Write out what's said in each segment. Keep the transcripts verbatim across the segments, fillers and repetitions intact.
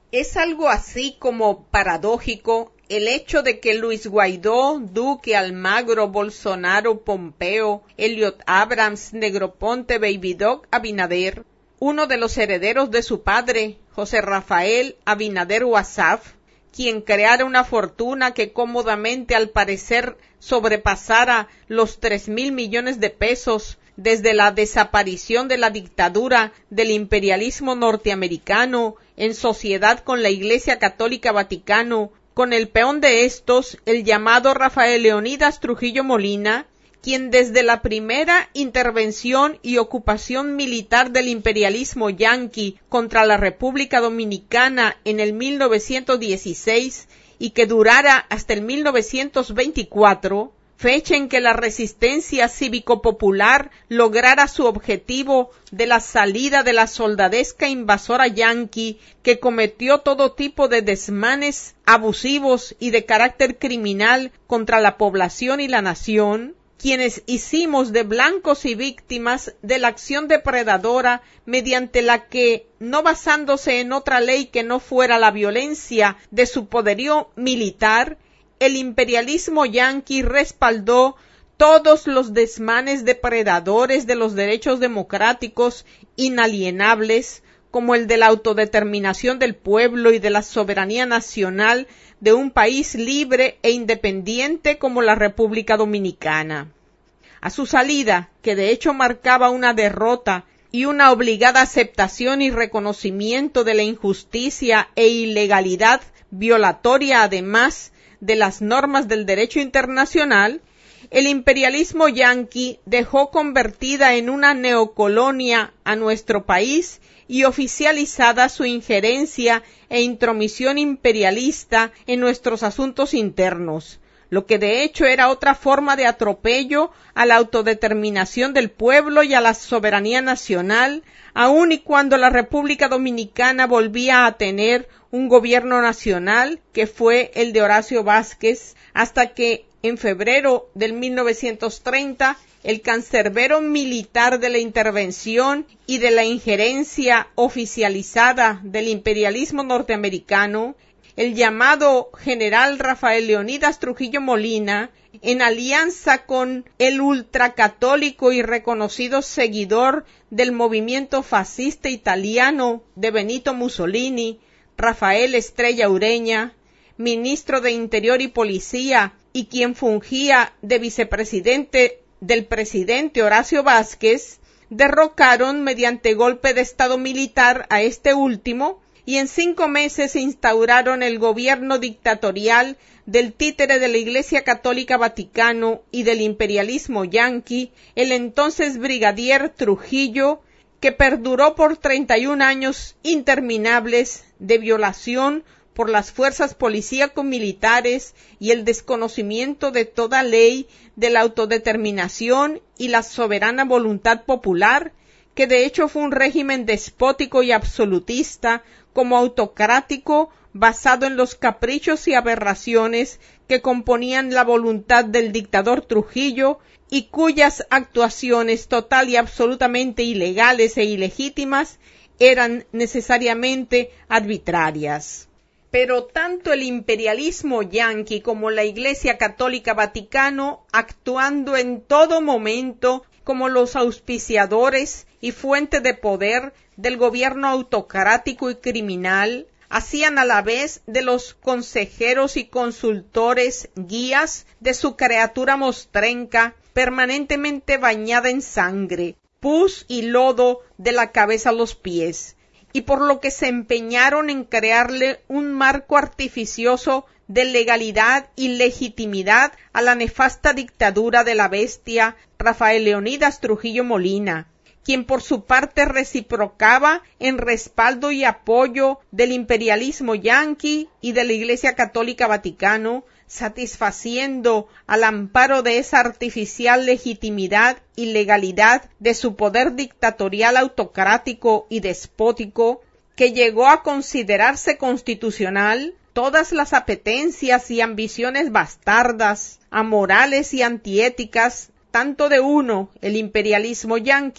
Es algo así como paradójico el hecho de que Luis Guaidó, Duque, Almagro, Bolsonaro, Pompeo, Elliot Abrams, Negroponte, Baby Doc, Abinader, uno de los herederos de su padre, José Rafael Abinader Wassaf, quien creara una fortuna que cómodamente al parecer sobrepasara los tres mil millones de pesos desde la desaparición de la dictadura del imperialismo norteamericano en sociedad con la Iglesia Católica Vaticano, con el peón de estos, el llamado Rafael Leónidas Trujillo Molina, quien desde la primera intervención y ocupación militar del imperialismo yanqui contra la República Dominicana en el mil novecientos dieciséis y que durara hasta el mil novecientos veinticuatro, fecha en que la resistencia cívico-popular lograra su objetivo de la salida de la soldadesca invasora yanqui que cometió todo tipo de desmanes abusivos y de carácter criminal contra la población y la nación, quienes hicimos de blancos y víctimas de la acción depredadora mediante la que, no basándose en otra ley que no fuera la violencia de su poderío militar, el imperialismo yanqui respaldó todos los desmanes depredadores de los derechos democráticos inalienables, como el de la autodeterminación del pueblo y de la soberanía nacional de un país libre e independiente como la República Dominicana. A su salida, que de hecho marcaba una derrota y una obligada aceptación y reconocimiento de la injusticia e ilegalidad violatoria además de las normas del derecho internacional, el imperialismo yanqui dejó convertida en una neocolonia a nuestro país y oficializada su injerencia e intromisión imperialista en nuestros asuntos internos, lo que de hecho era otra forma de atropello a la autodeterminación del pueblo y a la soberanía nacional, aun y cuando la República Dominicana volvía a tener un gobierno nacional, que fue el de Horacio Vázquez, hasta que en febrero del mil novecientos treinta el cancerbero militar de la intervención y de la injerencia oficializada del imperialismo norteamericano, el llamado general Rafael Leónidas Trujillo Molina, en alianza con el ultracatólico y reconocido seguidor del movimiento fascista italiano de Benito Mussolini, Rafael Estrella Ureña, ministro de Interior y Policía y quien fungía de vicepresidente del presidente Horacio Vázquez, derrocaron mediante golpe de estado militar a este último y en cinco meses instauraron el gobierno dictatorial del títere de la Iglesia Católica Vaticano y del imperialismo yanqui, el entonces brigadier Trujillo, que perduró por treinta y un años interminables de violación por las fuerzas policíaco-militares y el desconocimiento de toda ley de la autodeterminación y la soberana voluntad popular, que de hecho fue un régimen despótico y absolutista, como autocrático, basado en los caprichos y aberraciones que componían la voluntad del dictador Trujillo y cuyas actuaciones total y absolutamente ilegales e ilegítimas eran necesariamente arbitrarias. Pero tanto el imperialismo yanqui como la Iglesia Católica Vaticano, actuando en todo momento como los auspiciadores y fuente de poder del gobierno autocrático y criminal, hacían a la vez de los consejeros y consultores guías de su criatura mostrenca, permanentemente bañada en sangre, pus y lodo de la cabeza a los pies, y por lo que se empeñaron en crearle un marco artificioso de legalidad y legitimidad a la nefasta dictadura de la bestia Rafael Leónidas Trujillo Molina, quien por su parte reciprocaba en respaldo y apoyo del imperialismo yanqui y de la Iglesia Católica Vaticano, satisfaciendo al amparo de esa artificial legitimidad y legalidad de su poder dictatorial autocrático y despótico, que llegó a considerarse constitucional, todas las apetencias y ambiciones bastardas, amorales y antiéticas, tanto de uno, el imperialismo yanqui,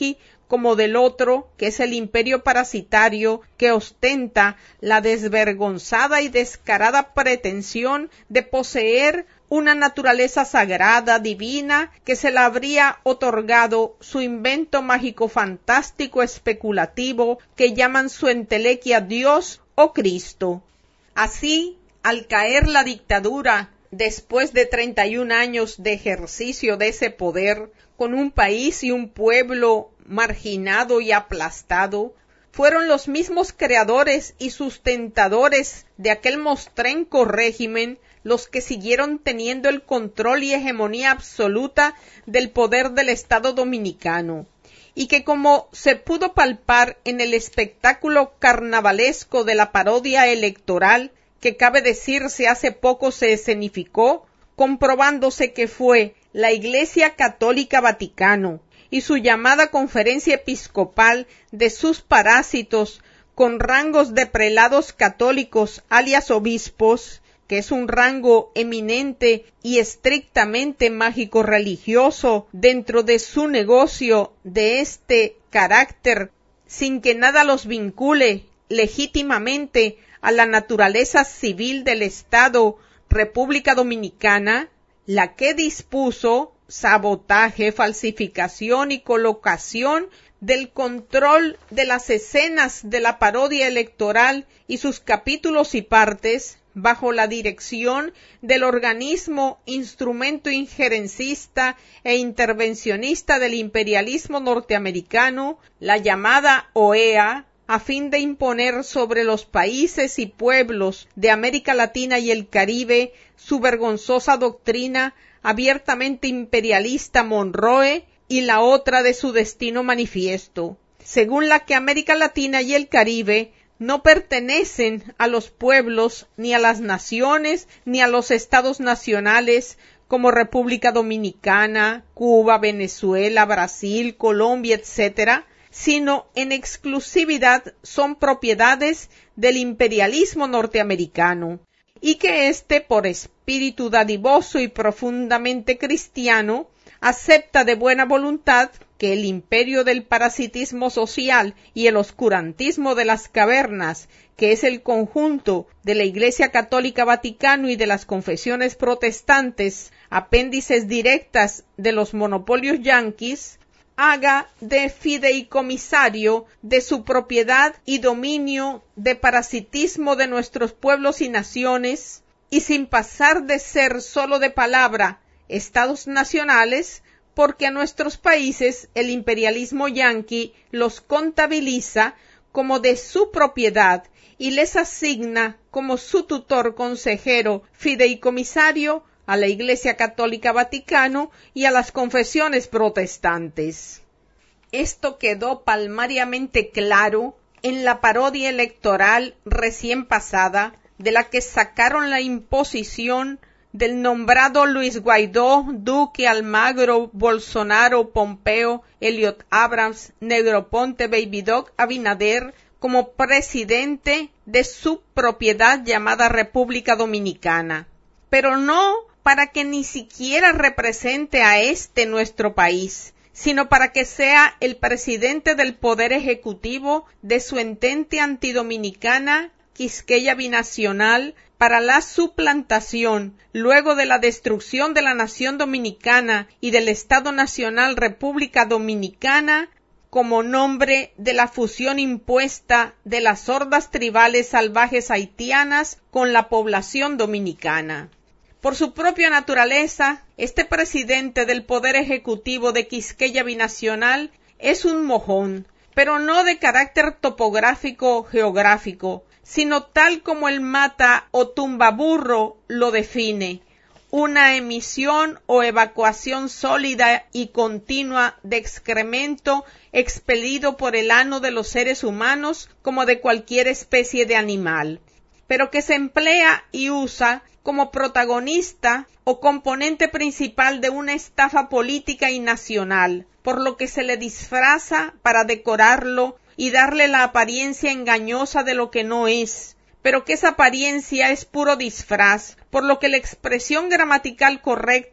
como del otro, que es el imperio parasitario que ostenta la desvergonzada y descarada pretensión de poseer una naturaleza sagrada, divina, que se le habría otorgado su invento mágico fantástico especulativo que llaman su entelequia Dios o Cristo. Así, al caer la dictadura, después de treinta y un años de ejercicio de ese poder, con un país y un pueblo marginado y aplastado, fueron los mismos creadores y sustentadores de aquel mostrenco régimen los que siguieron teniendo el control y hegemonía absoluta del poder del Estado dominicano, y que, como se pudo palpar en el espectáculo carnavalesco de la parodia electoral, que cabe decirse hace poco se escenificó, comprobándose que fue la Iglesia Católica Vaticano y su llamada conferencia episcopal de sus parásitos con rangos de prelados católicos alias obispos, que es un rango eminente y estrictamente mágico-religioso dentro de su negocio de este carácter, sin que nada los vincule legítimamente a la naturaleza civil del Estado República Dominicana, la que dispuso sabotaje, falsificación y colocación del control de las escenas de la parodia electoral y sus capítulos y partes, bajo la dirección del organismo instrumento injerencista e intervencionista del imperialismo norteamericano, la llamada O E A, a fin de imponer sobre los países y pueblos de América Latina y el Caribe su vergonzosa doctrina abiertamente imperialista Monroe y la otra de su destino manifiesto, según la que América Latina y el Caribe no pertenecen a los pueblos, ni a las naciones, ni a los estados nacionales, como República Dominicana, Cuba, Venezuela, Brasil, Colombia, etcétera, sino en exclusividad son propiedades del imperialismo norteamericano, y que éste, por espíritu dadivoso y profundamente cristiano, acepta de buena voluntad que el imperio del parasitismo social y el oscurantismo de las cavernas, que es el conjunto de la Iglesia Católica Vaticano y de las confesiones protestantes, apéndices directas de los monopolios yanquis, haga de fideicomisario de su propiedad y dominio de parasitismo de nuestros pueblos y naciones, y sin pasar de ser solo de palabra estados nacionales, porque a nuestros países el imperialismo yanqui los contabiliza como de su propiedad y les asigna como su tutor consejero fideicomisario a la Iglesia Católica Vaticano y a las confesiones protestantes. Esto quedó palmariamente claro en la parodia electoral recién pasada, de la que sacaron la imposición del nombrado Luis Guaidó, Duque, Almagro, Bolsonaro, Pompeo, Elliot Abrams, Negroponte, Baby Doc, Abinader, como presidente de su propiedad llamada República Dominicana, pero no para que ni siquiera represente a este nuestro país, sino para que sea el presidente del Poder Ejecutivo de su entente antidominicana Quisqueya Binacional, para la suplantación, luego de la destrucción de la nación dominicana y del Estado Nacional República Dominicana, como nombre de la fusión impuesta de las hordas tribales salvajes haitianas con la población dominicana. Por su propia naturaleza, este presidente del Poder Ejecutivo de Quisqueya Binacional es un mojón, pero no de carácter topográfico geográfico, sino tal como el mata o tumbaburro lo define, una emisión o evacuación sólida y continua de excremento expelido por el ano de los seres humanos como de cualquier especie de animal, pero que se emplea y usa como protagonista o componente principal de una estafa política y nacional, por lo que se le disfraza para decorarlo y darle la apariencia engañosa de lo que no es, pero que esa apariencia es puro disfraz, por lo que la expresión gramatical correcta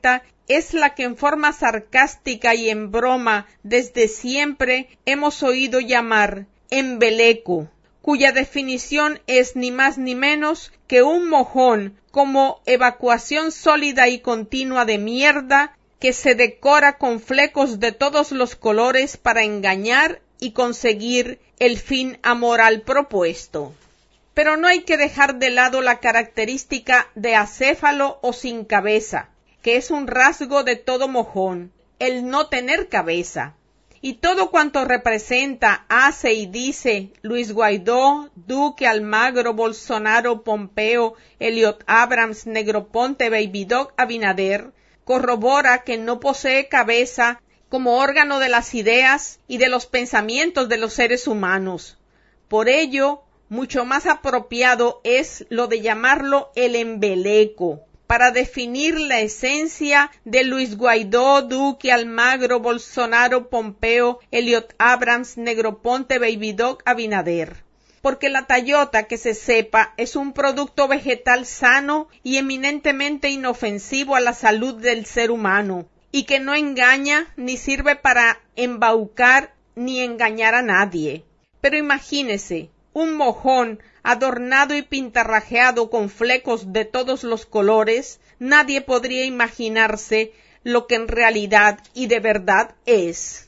es la que en forma sarcástica y en broma desde siempre hemos oído llamar embeleco, cuya definición es ni más ni menos que un mojón como evacuación sólida y continua de mierda que se decora con flecos de todos los colores para engañar y conseguir el fin amoral propuesto. Pero no hay que dejar de lado la característica de acéfalo o sin cabeza, que es un rasgo de todo mojón, el no tener cabeza. Y todo cuanto representa, hace y dice Luis Guaidó, Duque, Almagro, Bolsonaro, Pompeo, Elliot Abrams, Negroponte, Baby Doc, Abinader, corrobora que no posee cabeza como órgano de las ideas y de los pensamientos de los seres humanos. Por ello, mucho más apropiado es lo de llamarlo el embeleco, para definir la esencia de Luis Guaidó, Duque, Almagro, Bolsonaro, Pompeo, Elliot Abrams, Negroponte, Baby Doc, Abinader. Porque la tallota, que se sepa, es un producto vegetal sano y eminentemente inofensivo a la salud del ser humano, y que no engaña ni sirve para embaucar ni engañar a nadie. Pero imagínese, un mojón adornado y pintarrajeado con flecos de todos los colores, nadie podría imaginarse lo que en realidad y de verdad es.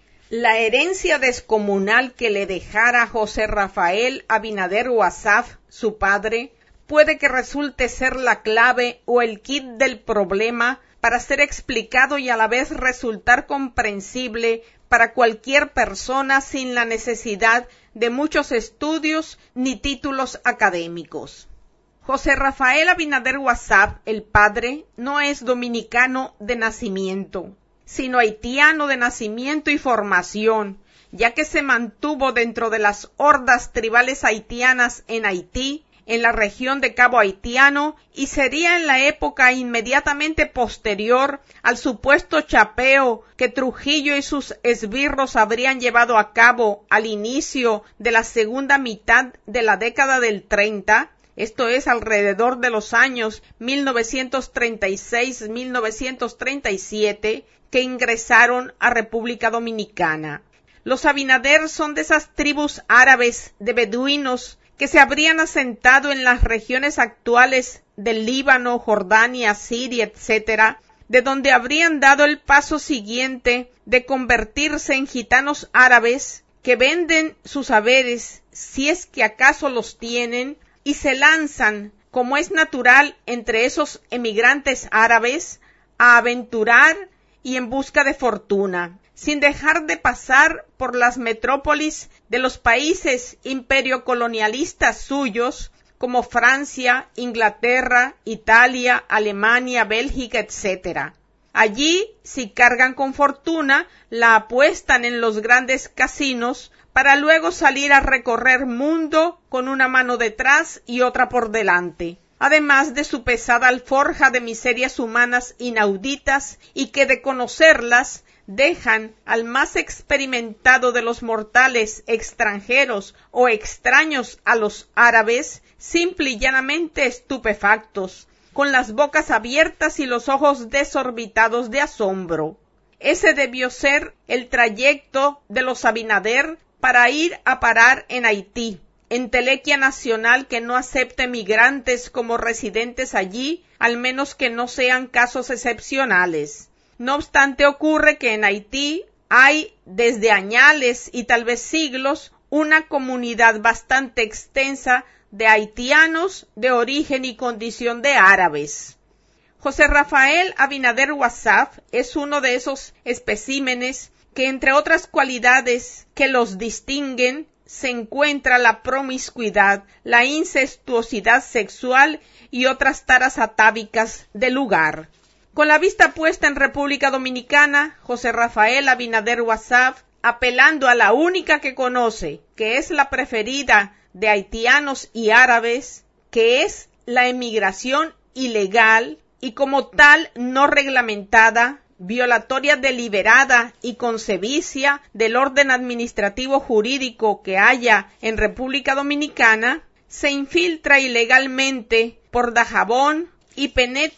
La herencia descomunal que le dejara José Rafael Abinader Wassaf, su padre, puede que resulte ser la clave o el kit del problema para ser explicado y a la vez resultar comprensible para cualquier persona sin la necesidad de muchos estudios ni títulos académicos. José Rafael Abinader Wassaf, el padre, no es dominicano de nacimiento, sino haitiano de nacimiento y formación, ya que se mantuvo dentro de las hordas tribales haitianas en Haití, en la región de Cabo Haitiano, y sería en la época inmediatamente posterior al supuesto chapeo que Trujillo y sus esbirros habrían llevado a cabo al inicio de la segunda mitad de la década del treinta, esto es alrededor de los años mil novecientos treinta y seis a mil novecientos treinta y siete, que ingresaron a República Dominicana. Los Abinader son de esas tribus árabes de beduinos que se habrían asentado en las regiones actuales del Líbano, Jordania, Siria, etcétera, de donde habrían dado el paso siguiente de convertirse en gitanos árabes que venden sus haberes, si es que acaso los tienen, y se lanzan, como es natural entre esos emigrantes árabes, a aventurar y en busca de fortuna, sin dejar de pasar por las metrópolis de los países imperio-colonialistas suyos, como Francia, Inglaterra, Italia, Alemania, Bélgica, etcétera. Allí, si cargan con fortuna, la apuestan en los grandes casinos para luego salir a recorrer mundo con una mano detrás y otra por delante, además de su pesada alforja de miserias humanas inauditas y que de conocerlas dejan al más experimentado de los mortales extranjeros o extraños a los árabes simple y llanamente estupefactos, con las bocas abiertas y los ojos desorbitados de asombro. Ese debió ser el trayecto de los Abinader para ir a parar en Haití, entelequia nacional que no acepte migrantes como residentes allí, al menos que no sean casos excepcionales. No obstante, ocurre que en Haití hay desde añales y tal vez siglos una comunidad bastante extensa de haitianos de origen y condición de árabes. José Rafael Abinader Wassaf es uno de esos especímenes que, entre otras cualidades que los distinguen, se encuentra la promiscuidad, la incestuosidad sexual y otras taras atávicas del lugar. Con la vista puesta en República Dominicana, José Rafael Abinader Wassaf, apelando a la única que conoce, que es la preferida de haitianos y árabes, que es la emigración ilegal y como tal no reglamentada, violatoria deliberada y concebicia del orden administrativo jurídico que haya en República Dominicana, se infiltra ilegalmente por Dajabón y penetra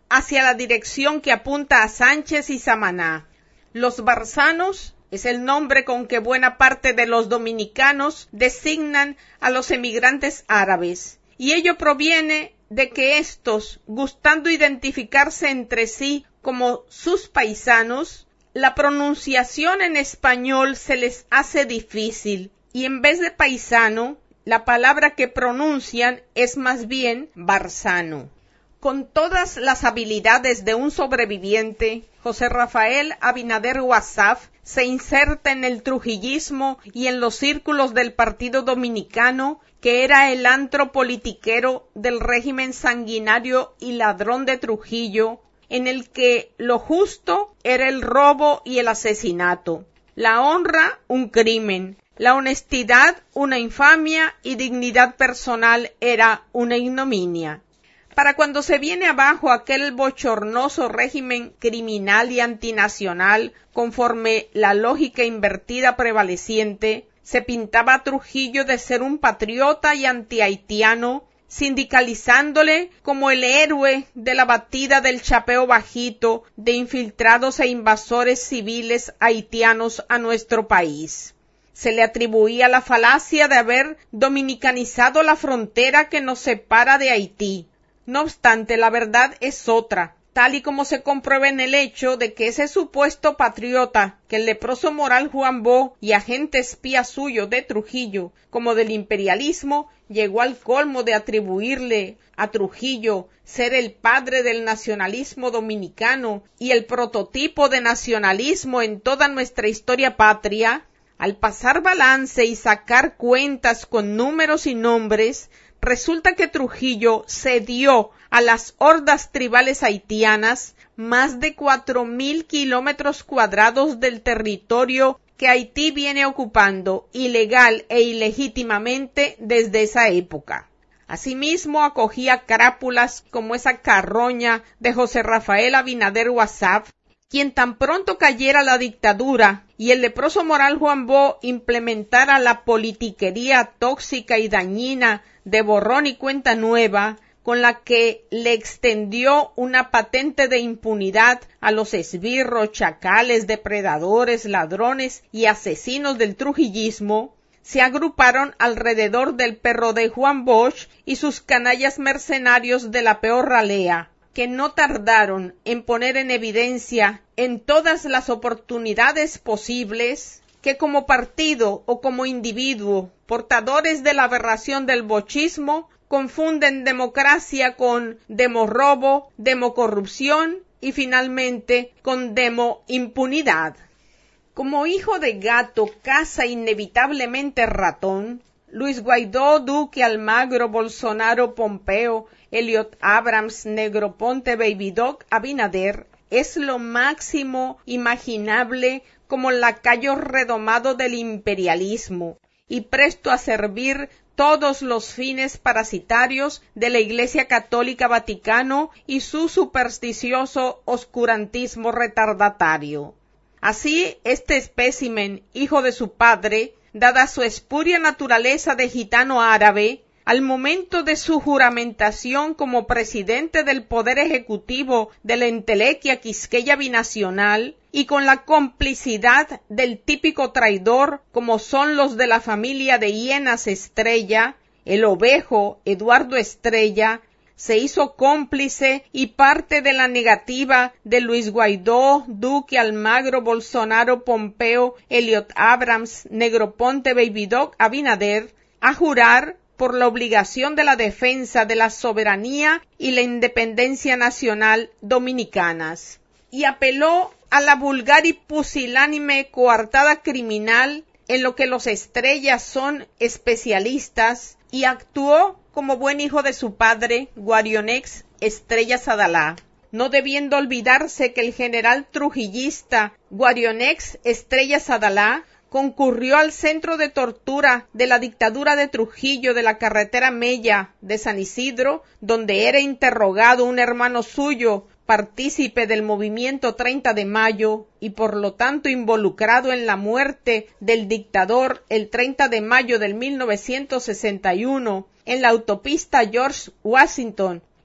hacia la dirección que apunta a Sánchez y Samaná. Los barzanos es el nombre con que buena parte de los dominicanos designan a los emigrantes árabes, y ello proviene de que éstos, gustando identificarse entre sí como sus paisanos, la pronunciación en español se les hace difícil, y en vez de paisano, la palabra que pronuncian es más bien barzano. Con todas las habilidades de un sobreviviente, José Rafael Abinader Wassaf se inserta en el trujillismo y en los círculos del Partido Dominicano, que era el antro politiquero del régimen sanguinario y ladrón de Trujillo, en el que lo justo era el robo y el asesinato, la honra un crimen, la honestidad una infamia y dignidad personal era una ignominia. Para cuando se viene abajo aquel bochornoso régimen criminal y antinacional, conforme la lógica invertida prevaleciente, se pintaba a Trujillo de ser un patriota y antihaitiano, sindicalizándole como el héroe de la batida del chapeo bajito de infiltrados e invasores civiles haitianos a nuestro país. Se le atribuía la falacia de haber dominicanizado la frontera que nos separa de Haití. No obstante, la verdad es otra, tal y como se comprueba en el hecho de que ese supuesto patriota, que el leproso moral Juan Bó y agente espía suyo de Trujillo, como del imperialismo, llegó al colmo de atribuirle a Trujillo ser el padre del nacionalismo dominicano y el prototipo de nacionalismo en toda nuestra historia patria. Al pasar balance y sacar cuentas con números y nombres, resulta que Trujillo cedió a las hordas tribales haitianas más de cuatro mil kilómetros cuadrados del territorio que Haití viene ocupando ilegal e ilegítimamente desde esa época. Asimismo, acogía crápulas como esa carroña de José Rafael Abinader Wassaf, quien tan pronto cayera la dictadura y el leproso moral Juan Bó implementara la politiquería tóxica y dañina de borrón y cuenta nueva, con la que le extendió una patente de impunidad a los esbirros, chacales, depredadores, ladrones y asesinos del trujillismo, se agruparon alrededor del perro de Juan Bosch y sus canallas mercenarios de la peor ralea, que no tardaron en poner en evidencia en todas las oportunidades posibles que como partido o como individuo, portadores de la aberración del bochismo, confunden democracia con demorrobo, democorrupción y finalmente con demoimpunidad. Como hijo de gato caza inevitablemente ratón, Luis Guaidó, Duque, Almagro, Bolsonaro, Pompeo, Elliot Abrams, Negroponte, Baby Doc, Abinader, es lo máximo imaginable como lacayo redomado del imperialismo y presto a servir todos los fines parasitarios de la Iglesia Católica Vaticano y su supersticioso oscurantismo retardatario. Así, este espécimen, hijo de su padre, dada su espuria naturaleza de gitano árabe, al momento de su juramentación como presidente del Poder Ejecutivo de la entelequia quisqueya binacional y con la complicidad del típico traidor como son los de la familia de Hienas Estrella, el ovejo Eduardo Estrella, se hizo cómplice y parte de la negativa de Luis Guaidó, Duque, Almagro, Bolsonaro, Pompeo, Elliot Abrams, Negroponte, Baby Doc, Abinader, a jurar por la obligación de la defensa de la soberanía y la independencia nacional dominicanas, y apeló a la vulgar y pusilánime coartada criminal en lo que los Estrellas son especialistas, y actuó como buen hijo de su padre, Guarionex Estrella Sadalá, no debiendo olvidarse que el general trujillista Guarionex Estrella Sadalá concurrió al centro de tortura de la dictadura de Trujillo de la carretera Mella de San Isidro, donde era interrogado un hermano suyo, partícipe del movimiento treinta de mayo y por lo tanto involucrado en la muerte del dictador el treinta de mayo del mil novecientos sesenta y uno en la autopista George Washington,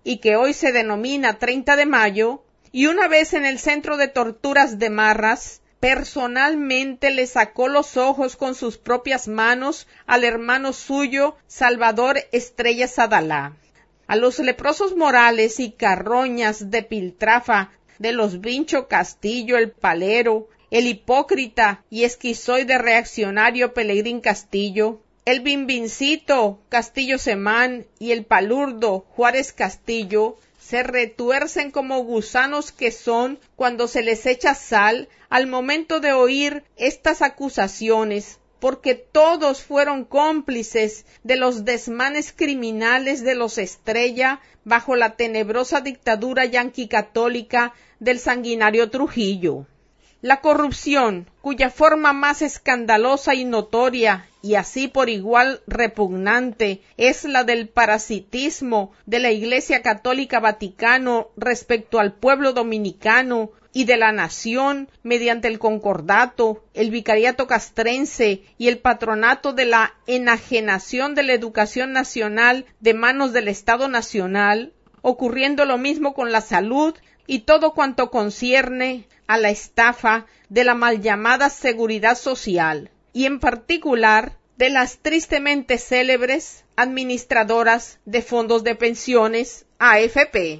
y que hoy se denomina treinta de mayo, y una vez en el centro de torturas de Marras, personalmente le sacó los ojos con sus propias manos al hermano suyo, Salvador Estrella Sadalá. A los leprosos Morales y Carroñas de Piltrafa, de los Vincho Castillo, el Palero, el hipócrita y esquizoide reaccionario Pelegrín Castillo, el Bimbincito Castillo Semán y el palurdo Juárez Castillo, se retuercen como gusanos que son cuando se les echa sal al momento de oír estas acusaciones, porque todos fueron cómplices de los desmanes criminales de los Estrella bajo la tenebrosa dictadura yanqui católica del sanguinario Trujillo. La corrupción, cuya forma más escandalosa y notoria, y así por igual repugnante, es la del parasitismo de la Iglesia Católica Vaticano respecto al pueblo dominicano y de la nación mediante el concordato, el vicariato castrense y el patronato de la enajenación de la educación nacional de manos del Estado Nacional, ocurriendo lo mismo con la salud y todo cuanto concierne a la estafa de la mal llamada seguridad social, y en particular de las tristemente célebres administradoras de fondos de pensiones A F P.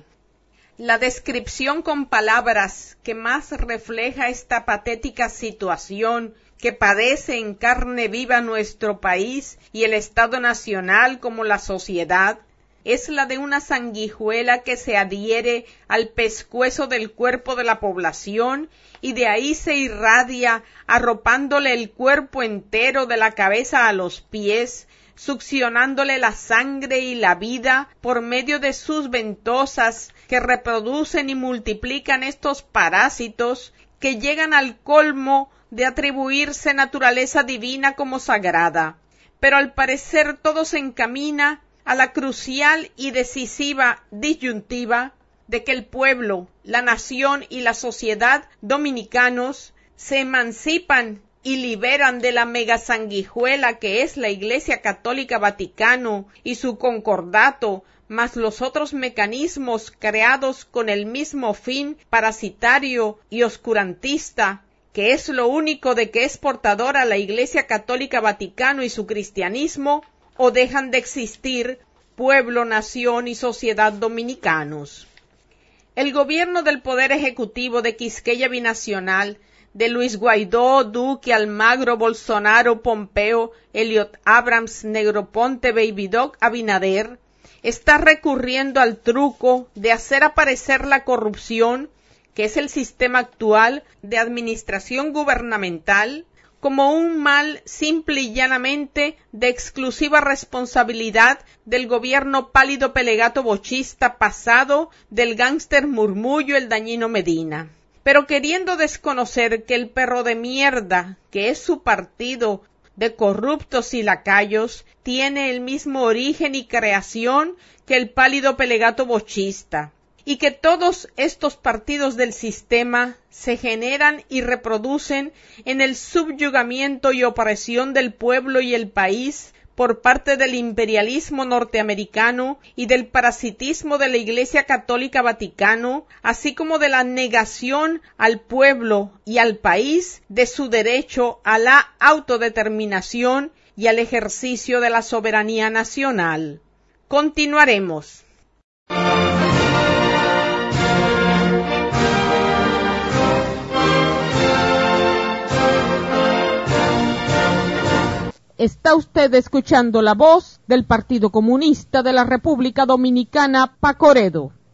La descripción con palabras que más refleja esta patética situación que padece en carne viva nuestro país y el Estado Nacional como la sociedad, es la de una sanguijuela que se adhiere al pescuezo del cuerpo de la población y de ahí se irradia arropándole el cuerpo entero de la cabeza a los pies, succionándole la sangre y la vida por medio de sus ventosas que reproducen y multiplican estos parásitos que llegan al colmo de atribuirse naturaleza divina como sagrada. Pero al parecer todo se encamina a la crucial y decisiva disyuntiva de que el pueblo, la nación y la sociedad dominicanos se emancipan y liberan de la megasanguijuela que es la Iglesia Católica Vaticano y su concordato, más los otros mecanismos creados con el mismo fin parasitario y oscurantista, que es lo único de que es portadora la Iglesia Católica Vaticano y su cristianismo, o dejan de existir pueblo, nación y sociedad dominicanos. El gobierno del Poder Ejecutivo de Quisqueya Binacional, de Luis Guaidó, Duque, Almagro, Bolsonaro, Pompeo, Elliot Abrams, Negroponte, Baby Doc, Abinader, está recurriendo al truco de hacer aparecer la corrupción, que es el sistema actual de administración gubernamental, como un mal simple y llanamente de exclusiva responsabilidad del gobierno pálido pelegato bochista pasado del gángster Murmullo el dañino Medina. Pero queriendo desconocer que el perro de mierda, que es su partido de corruptos y lacayos, tiene el mismo origen y creación que el pálido pelegato bochista, y que todos estos partidos del sistema se generan y reproducen en el subyugamiento y opresión del pueblo y el país por parte del imperialismo norteamericano y del parasitismo de la Iglesia Católica Vaticano, así como de la negación al pueblo y al país de su derecho a la autodeterminación y al ejercicio de la soberanía nacional. Continuaremos. Está usted escuchando la voz del Partido Comunista de la República Dominicana, Pacoredo.